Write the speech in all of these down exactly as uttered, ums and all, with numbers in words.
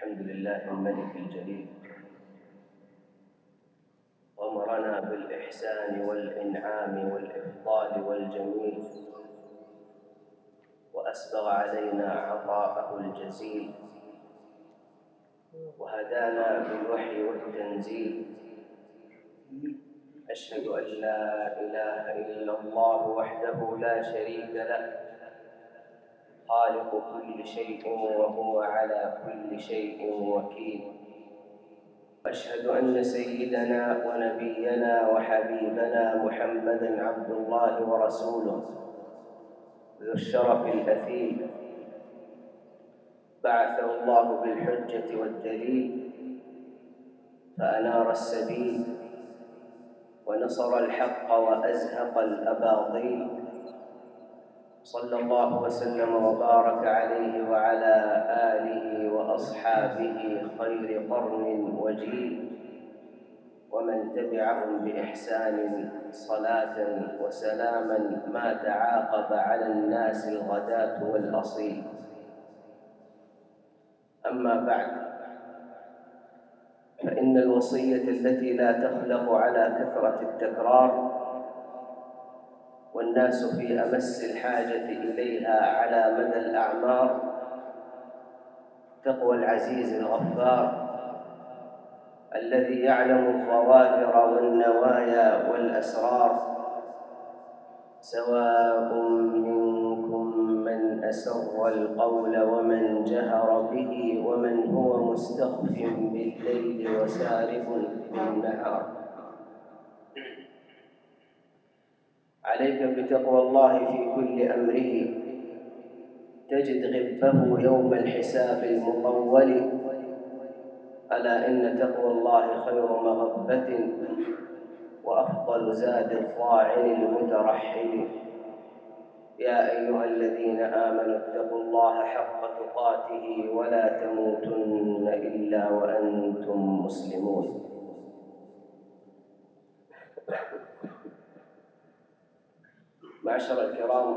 الحمد لله الملك الجليل، غمرنا بالإحسان والإنعام والإفضال والجميل، وأسبغ علينا عطاءه الجزيل، وهدانا بالوحي والتنزيل. أشهد أن لا إله إلا الله وحده لا شريك له، خالق كل شيء وهو على كل شيء وكيل. أشهد أن سيدنا ونبينا وحبيبنا محمدًا عبد الله ورسوله ذو الشرف الأثيل، بعثه الله بالحجة والدليل فأنار السبيل ونصر الحق وأزهق الأباطيل. صلى الله وسلم وبارك عليه وعلى آله وأصحابه خير قرن وجيل، ومن تبعهم بإحسان صلاة وسلاما ما تعاقب على الناس الغداة والأصيل. أما بعد، فإن الوصية التي لا تخلق على كثرة التكرار والناس في أمس الحاجة إليها على مدى الأعمار تقوى العزيز الغفار، الذي يعلم الظواهر والنوايا والأسرار. سواء منكم من أسر القول ومن جهر به ومن هو مستخف بالليل وسارب بالنهار. عليك بتقوى الله في كل أمره، تجد غبه يوم الحساب المطول. ألا إن تقوى الله خير مغبة وأفضل زاد الطاعن المترحل. يا أيها الذين آمنوا اتقوا الله حق تقاته ولا تموتن إلا وأنتم مسلمون. معشر الكرام،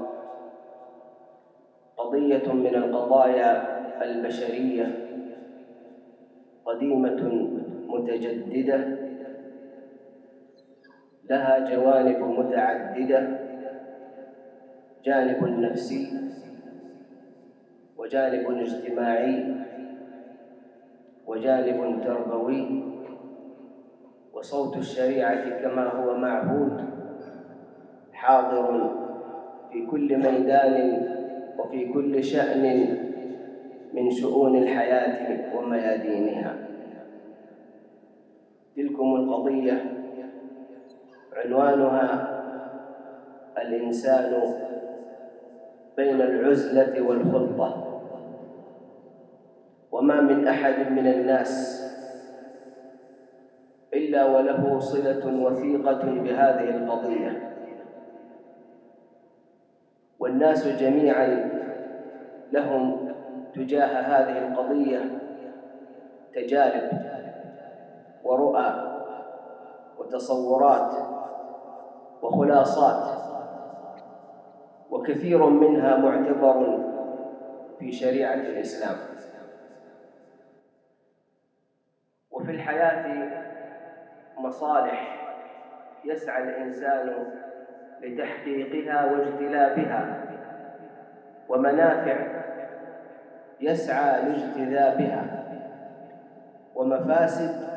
قضية من القضايا البشرية قديمة متجددة، لها جوانب متعددة: جانب نفسي، وجانب اجتماعي، وجانب تربوي. وصوت الشريعة كما هو معهود حاضر في كل ميدان وفي كل شأن من شؤون الحياة وميادينها. تلكم القضية عنوانها الإنسان بين العزلة والخلطة. وما من أحد من الناس إلا وله صلة وثيقة بهذه القضية، والناس جميعاً لهم تجاه هذه القضية تجارب ورؤى وتصورات وخلاصات، وكثير منها معتبر في شريعة الإسلام. وفي الحياة مصالح يسعى الإنسان لتحقيقها واجتلابها، ومنافع يسعى لاجتذابها، ومفاسد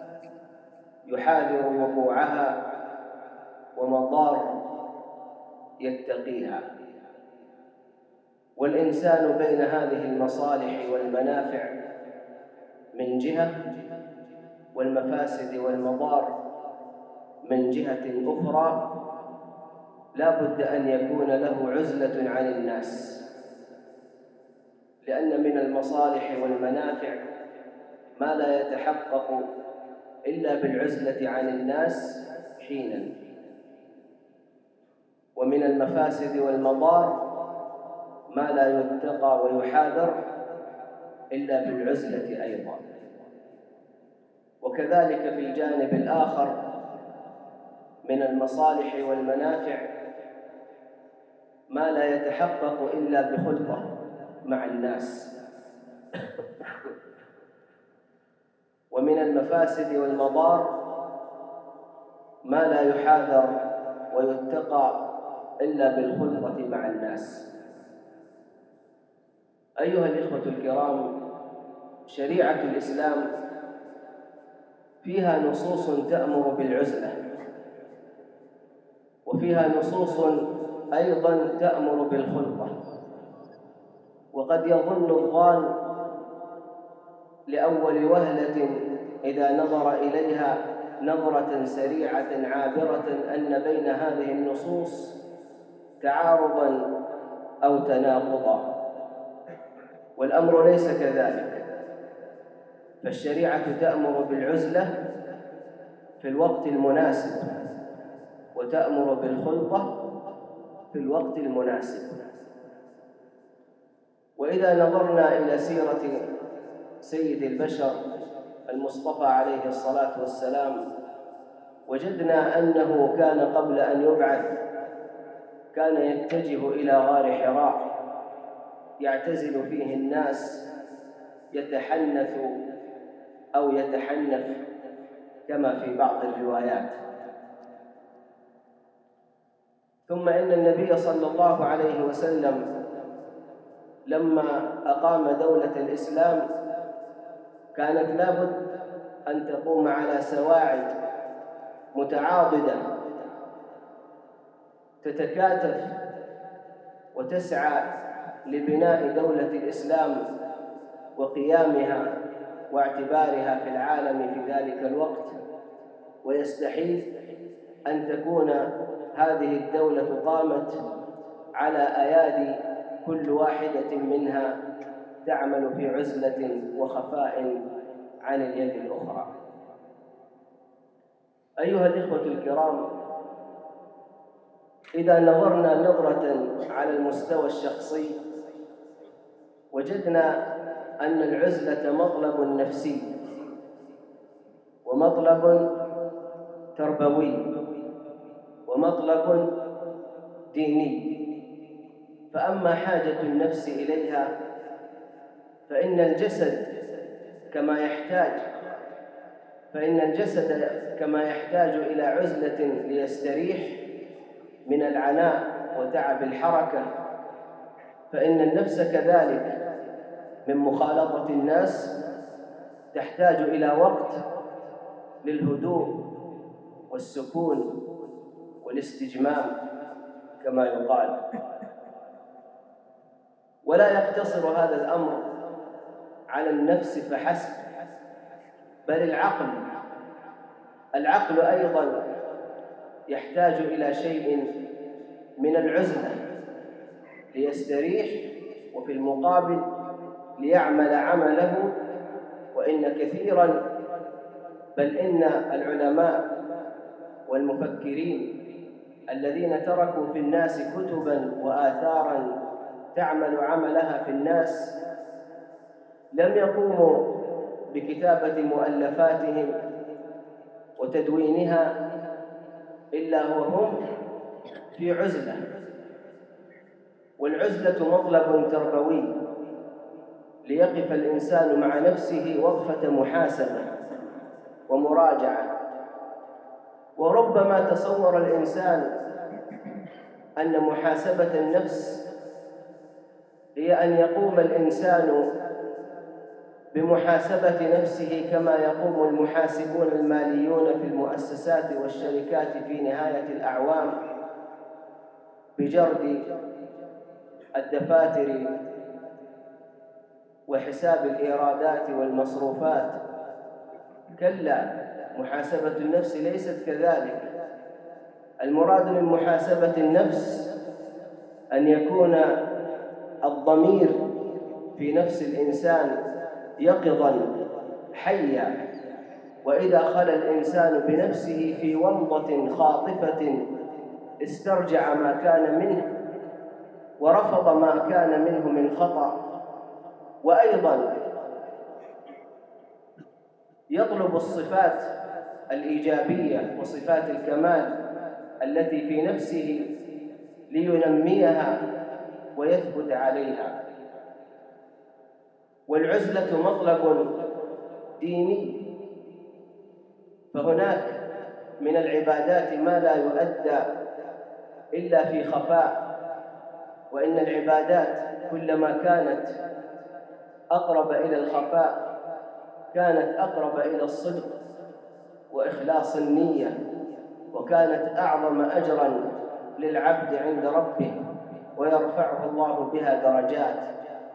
يحاذر وقوعها، ومضار يتقيها. والإنسان بين هذه المصالح والمنافع من جهة، والمفاسد والمضار من جهة أخرى، لا بد أن يكون له عزلة عن الناس، لأن من المصالح والمنافع ما لا يتحقق إلا بالعزلة عن الناس حيناً، ومن المفاسد والمضار ما لا يتقى ويحاذر إلا بالعزلة أيضاً. وكذلك في الجانب الآخر من المصالح والمنافع ما لا يتحقق إلا بخلطة مع الناس. ومن المفاسد والمضار ما لا يحاذر ويتقى إلا بالخلطة مع الناس. أيها الإخوة الكرام، شريعة الإسلام فيها نصوص تأمر بالعزلة، وفيها نصوص أيضا تأمر بالخلطة. وقد يظن الظان لأول وهلة إذا نظر إليها نظرة سريعة عابرة أن بين هذه النصوص تعارضا أو تناقضا، والأمر ليس كذلك. فالشريعة تأمر بالعزلة في الوقت المناسب، وتأمر بالخلطة في الوقت المناسب. وإذا نظرنا إلى سيرة سيد البشر المصطفى عليه الصلاة والسلام وجدنا أنه كان قبل أن يبعث كان يتجه إلى غار حراء يعتزل فيه الناس، يتحنث أو يتحنف كما في بعض الروايات. ثم إن النبي صلى الله عليه وسلم لما أقام دولة الإسلام كانت لابد أن تقوم على سواعد متعاضدة تتكاتف وتسعى لبناء دولة الإسلام وقيامها واعتبارها في العالم في ذلك الوقت. ويستحيل أن تكون هذه الدولة قامت على أيادي كل واحدة منها تعمل في عزلة وخفاء عن اليد الأخرى. أيها الإخوة الكرام، إذا نظرنا نظرة على المستوى الشخصي وجدنا أن العزلة مطلب نفسي ومطلب تربوي ومطلب ديني. فأما حاجة النفس إليها فإن الجسد كما يحتاج فإن الجسد كما يحتاج إلى عزلة ليستريح من العناء وتعب الحركة، فإن النفس كذلك من مخالطة الناس تحتاج إلى وقت للهدوء والسكون والاستجمام كما يقال. ولا يقتصر هذا الأمر على النفس فحسب، بل العقل العقل أيضا يحتاج إلى شيء من العزلة ليستريح، وفي المقابل ليعمل عمله. وإن كثيراً بل إن العلماء والمفكرين الذين تركوا في الناس كتباً وآثاراً تعمل عملها في الناس لم يقوموا بكتابة مؤلفاتهم وتدوينها إلا وهم في عزلة. والعزلة مطلب تربوي ليقف الإنسان مع نفسه وقفة محاسبة ومراجعة. وربما تصور الإنسان أن محاسبة النفس هي أن يقوم الإنسان بمحاسبة نفسه كما يقوم المحاسبون الماليون في المؤسسات والشركات في نهاية الأعوام بجرد الدفاتر وحساب الإيرادات والمصروفات. كلا، محاسبة النفس ليست كذلك. المراد من محاسبة النفس أن يكون الضمير في نفس الإنسان يقظاً حياً، وإذا خلا الإنسان بنفسه في ومضة خاطفة استرجع ما كان منه ورفض ما كان منه من خطأ، وأيضاً يطلب الصفات الإيجابية وصفات الكمال التي في نفسه لينميها ويثبت عليها. والعزلة مطلب ديني فهناك من العبادات ما لا يؤدى إلا في خفاء، وإن العبادات كلما كانت أقرب إلى الخفاء كانت أقرب إلى الصدق وإخلاص النية، وكانت أعظم أجراً للعبد عند ربه، ويرفعه الله بها درجات.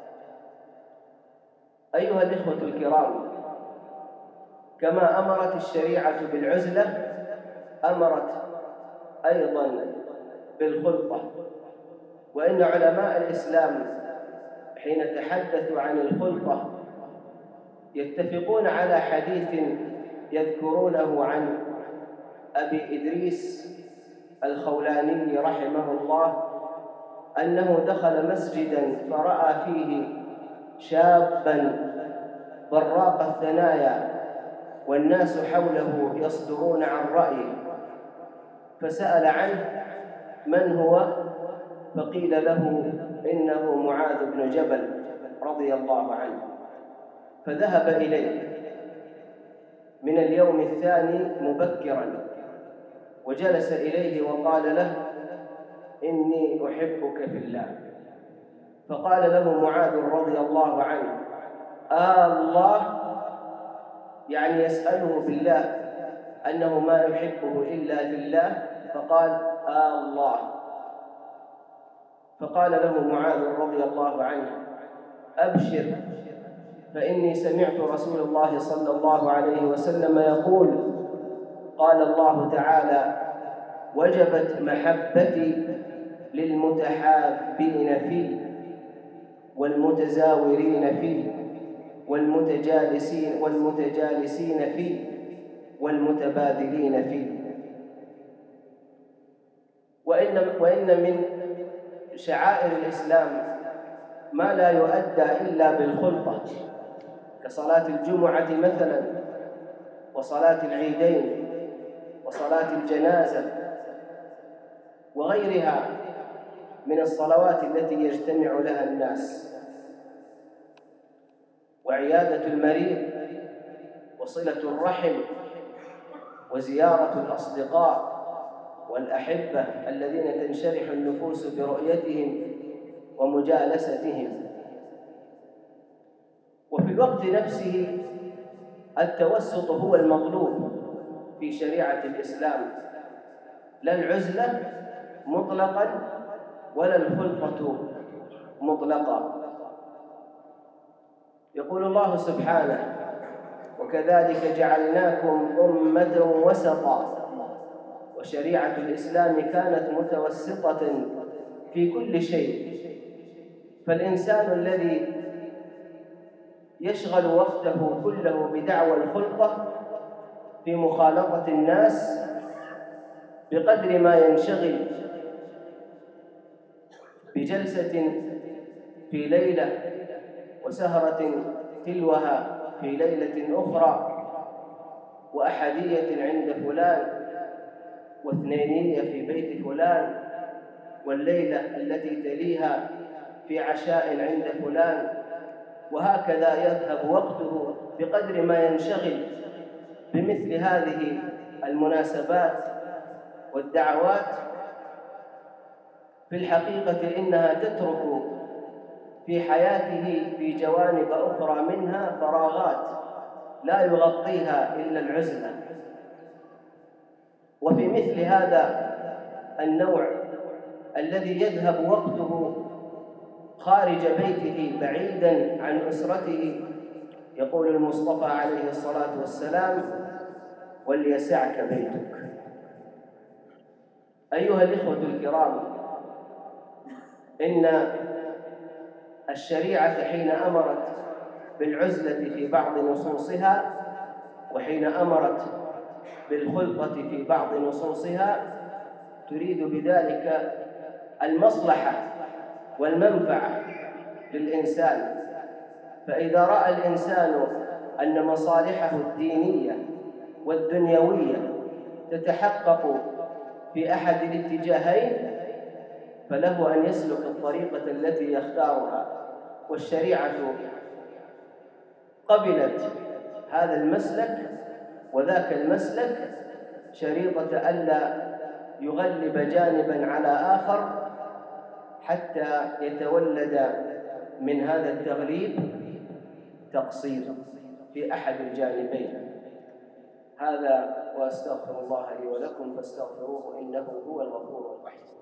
أيها الإخوة الكرام، كما أمرت الشريعة بالعزلة أمرت أيضاً بالخلطة. وإن علماء الإسلام حين تحدثوا عن الخلطة يتفقون على حديث يذكرونه عن أبي إدريس الخولاني رحمه الله أنه دخل مسجداً فرأى فيه شاباً براق الثنايا والناس حوله يصدرون عن رأيه، فسأل عنه من هو؟ فقيل له إنه معاذ بن جبل رضي الله عنه، فذهب إليه من اليوم الثاني مبكراً وجلس إليه وقال له إني أحبك في الله. فقال له معاذ رضي الله عنه آه الله، يعني يسأله بالله أنه ما يحبه إلا في الله، فقال آه الله. فقال له معاذ رضي الله عنه أبشر، فإني سمعت رسول الله صلى الله عليه وسلم يقول قال الله تعالى وجبت محبتي للمتحابين في والمتزاورين في والمتجالسين والمتجالسين في والمتبادلين في. وإن, وإن من شعائر الإسلام ما لا يؤدى إلا بالخلطة، كصلاة الجمعة مثلا، وصلاة العيدين، وصلاة الجنازة، وغيرها من الصلوات التي يجتمع لها الناس، وعيادة المريض، وصلة الرحم، وزيارة الأصدقاء والأحبة الذين تنشرح النفوس برؤيتهم ومجالستهم. وفي الوقت نفسه التوسط هو المطلوب في شريعة الإسلام، لا العزلة مطلقاً ولا الخلطة مطلقاً. يقول الله سبحانه وكذلك جعلناكم أمة وسطاً. وشريعة الإسلام كانت متوسطة في كل شيء، فالإنسان الذي يشغل وقته كله بدعوى الخلطة في مخالطة الناس بقدر ما ينشغل بجلسة في ليلة وسهرة تلوها في ليلة أخرى، وأحدية عند فلان، واثنينية في بيت فلان، والليلة التي تليها في عشاء عند فلان، وهكذا يذهب وقته بقدر ما ينشغل بمثل هذه المناسبات والدعوات. في الحقيقة إنها تترك في حياته في جوانب أخرى منها فراغات لا يغطيها إلا العزلة. وفي مثل هذا النوع الذي يذهب وقته خارج بيته بعيداً عن أسرته، يقول المصطفى عليه الصلاة والسلام وليسعك بيتك. أيها الإخوة الكرام، إن الشريعة حين أمرت بالعزلة في بعض نصوصها، وحين أمرت بالخلطة في بعض نصوصها، تريد بذلك المصلحة والمنفعة للإنسان. فإذا رأى الإنسان أن مصالحه الدينية والدنيوية تتحقق في أحد الاتجاهين فله أن يسلك الطريقة التي يختارها، والشريعة قبلت هذا المسلك وذاك المسلك شريطة ألا يغلب جانبا على آخر حتى يتولد من هذا التغليب تقصير في أحد الجانبين. هذا، وأستغفر الله لي ولكم فاستغفروه إنه هو الغفور الرحيم.